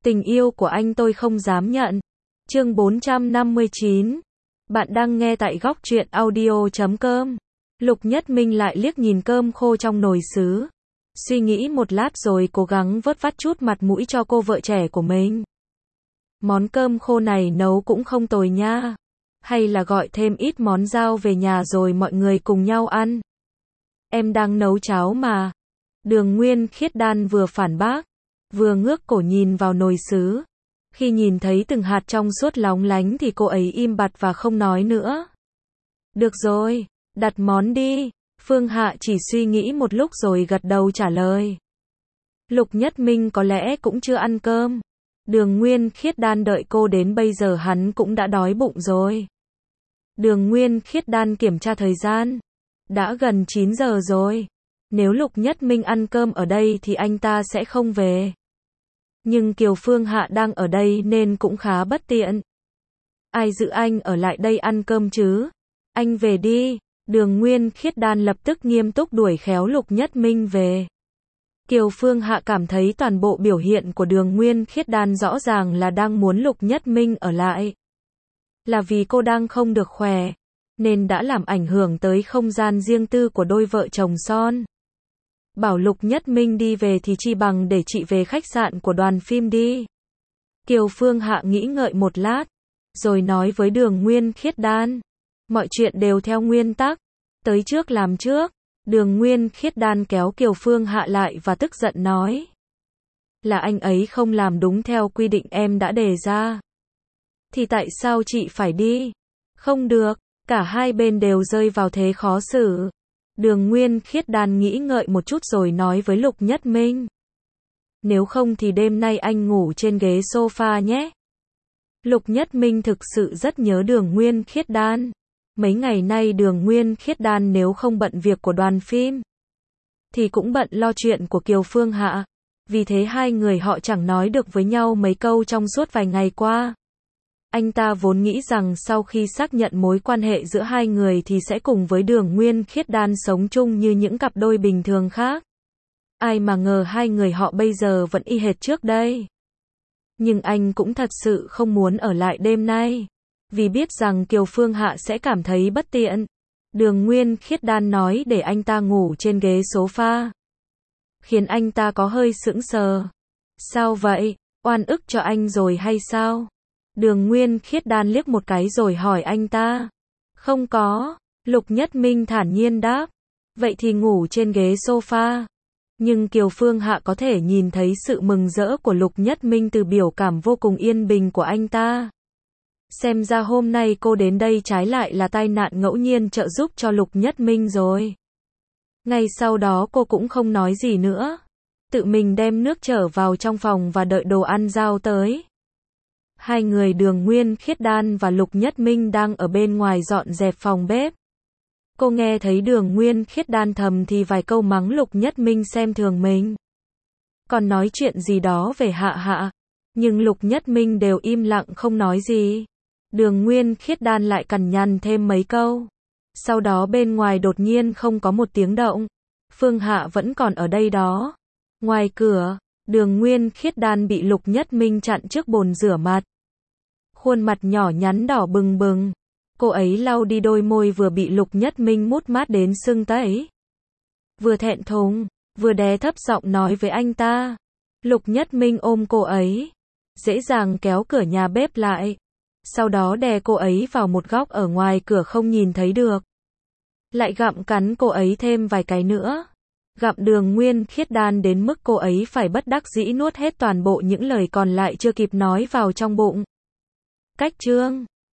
Tình yêu của anh tôi không dám nhận. Chương 459. Bạn đang nghe tại góc truyện audio.com. Lục Nhất Minh lại liếc nhìn cơm khô trong nồi sứ. Suy nghĩ một lát rồi cố gắng vớt vát chút mặt mũi cho cô vợ trẻ của mình. Món cơm khô này nấu cũng không tồi nha. Hay là gọi thêm ít món rau về nhà rồi mọi người cùng nhau ăn. Em đang nấu cháo mà. Đường Nguyên Khiết Đan vừa phản bác, vừa ngước cổ nhìn vào nồi sứ. Khi nhìn thấy từng hạt trong suốt lóng lánh thì cô ấy im bặt và không nói nữa. Được rồi, đặt món đi. Phương Hạ chỉ suy nghĩ một lúc rồi gật đầu trả lời. Lục Nhất Minh có lẽ cũng chưa ăn cơm. Đường Nguyên Khiết Đan đợi cô đến bây giờ hắn cũng đã đói bụng rồi. Đường Nguyên Khiết Đan kiểm tra thời gian. Đã gần 9 giờ rồi. Nếu Lục Nhất Minh ăn cơm ở đây thì anh ta sẽ không về. Nhưng Kiều Phương Hạ đang ở đây nên cũng khá bất tiện. Ai giữ anh ở lại đây ăn cơm chứ? Anh về đi. Đường Nguyên Khiết Đan lập tức nghiêm túc đuổi khéo Lục Nhất Minh về. Kiều Phương Hạ cảm thấy toàn bộ biểu hiện của Đường Nguyên Khiết Đan rõ ràng là đang muốn Lục Nhất Minh ở lại. Là vì cô đang không được khỏe, nên đã làm ảnh hưởng tới không gian riêng tư của đôi vợ chồng son. Bảo Lục Nhất Minh đi về thì chi bằng để chị về khách sạn của đoàn phim đi. Kiều Phương Hạ nghĩ ngợi một lát, rồi nói với Đường Nguyên Khiết Đan. Mọi chuyện đều theo nguyên tắc, tới trước làm trước. Đường Nguyên Khiết Đan kéo Kiều Phương Hạ lại và tức giận nói. Là anh ấy không làm đúng theo quy định em đã đề ra. Thì tại sao chị phải đi? Không được, cả hai bên đều rơi vào thế khó xử. Đường Nguyên Khiết Đan nghĩ ngợi một chút rồi nói với Lục Nhất Minh. Nếu không thì đêm nay anh ngủ trên ghế sofa nhé. Lục Nhất Minh thực sự rất nhớ Đường Nguyên Khiết Đan. Mấy ngày nay Đường Nguyên Khiết Đan nếu không bận việc của đoàn phim, thì cũng bận lo chuyện của Kiều Phương Hạ. Vì thế hai người họ chẳng nói được với nhau mấy câu trong suốt vài ngày qua. Anh ta vốn nghĩ rằng sau khi xác nhận mối quan hệ giữa hai người thì sẽ cùng với Đường Nguyên Khiết Đan sống chung như những cặp đôi bình thường khác. Ai mà ngờ hai người họ bây giờ vẫn y hệt trước đây. Nhưng anh cũng thật sự không muốn ở lại đêm nay, vì biết rằng Kiều Phương Hạ sẽ cảm thấy bất tiện. Đường Nguyên Khiết Đan nói để anh ta ngủ trên ghế sofa, khiến anh ta có hơi sững sờ. Sao vậy? Oan ức cho anh rồi hay sao? Đường Nguyên Khiết Đan liếc một cái rồi hỏi anh ta. Không có, Lục Nhất Minh thản nhiên đáp. Vậy thì ngủ trên ghế sofa. Nhưng Kiều Phương Hạ có thể nhìn thấy sự mừng rỡ của Lục Nhất Minh từ biểu cảm vô cùng yên bình của anh ta. Xem ra hôm nay cô đến đây trái lại là tai nạn ngẫu nhiên trợ giúp cho Lục Nhất Minh rồi. Ngay sau đó cô cũng không nói gì nữa. Tự mình đem nước trở vào trong phòng và đợi đồ ăn giao tới. Hai người Đường Nguyên Khiết Đan và Lục Nhất Minh đang ở bên ngoài dọn dẹp phòng bếp. Cô nghe thấy Đường Nguyên Khiết Đan thầm thì vài câu mắng Lục Nhất Minh xem thường mình. Còn nói chuyện gì đó về Hạ Hạ. Nhưng Lục Nhất Minh đều im lặng không nói gì. Đường Nguyên Khiết Đan lại cằn nhằn thêm mấy câu. Sau đó bên ngoài đột nhiên không có một tiếng động. Phương Hạ vẫn còn ở đây đó. Ngoài cửa, Đường Nguyên Khiết Đan bị Lục Nhất Minh chặn trước bồn rửa mặt. Khuôn mặt nhỏ nhắn đỏ bừng bừng. Cô ấy lau đi đôi môi vừa bị Lục Nhất Minh mút mát đến sưng tấy. Vừa thẹn thùng, vừa đè thấp giọng nói với anh ta. Lục Nhất Minh ôm cô ấy, dễ dàng kéo cửa nhà bếp lại. Sau đó đè cô ấy vào một góc ở ngoài cửa không nhìn thấy được. Lại gặm cắn cô ấy thêm vài cái nữa. Gặm Đường Nguyên Khiết Đan đến mức cô ấy phải bất đắc dĩ nuốt hết toàn bộ những lời còn lại chưa kịp nói vào trong bụng. Cách chương